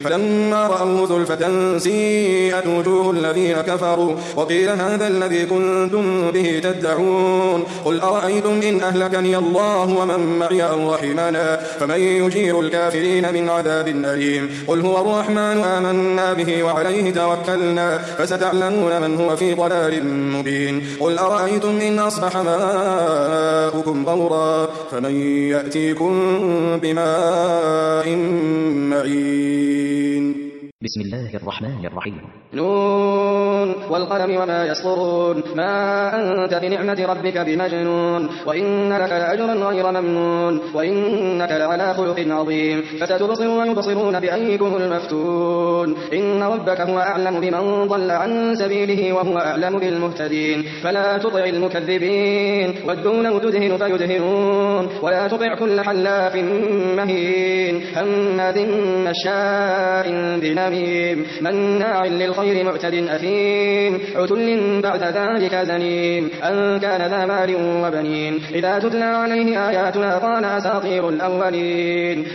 فلما رأوه زلفة سيئت وجوه الذين كفروا وقيل هذا الذي كنتم به تدعون قل أرأيتم إن أهلكني الله ومن معي أو رحمنا فمن يجير الكافرين من عذاب أليم قل هو الرحمن آمنا به وعليه توكلنا فستعلمون من هو في ضلال مبين قل أرأيتم إن أصبح ماؤكم غورا فمن يأتيكم بماء معين. بسم الله الرحمن الرحيم. نون والقلم وما يسطرون ما أنت بنعمة ربك بمجنون وإن لك لأجرا غير ممنون وإنك لعلى خلق عظيم فستبصر ويبصرون بأيكم المفتون إن ربك هو أعلم بمن ضل عن سبيله وهو أعلم بالمهتدين فلا تطع المكذبين ودوا لو تدهن فيدهنون ولا تطع كل حلاف مهين هماز مشاء بنميم مناع للخير معتد أثيم عتل بعد ذلك زنيم أن كان ذا مال وبنين إذا تتلى عليه آياتنا قال أساطير الأولين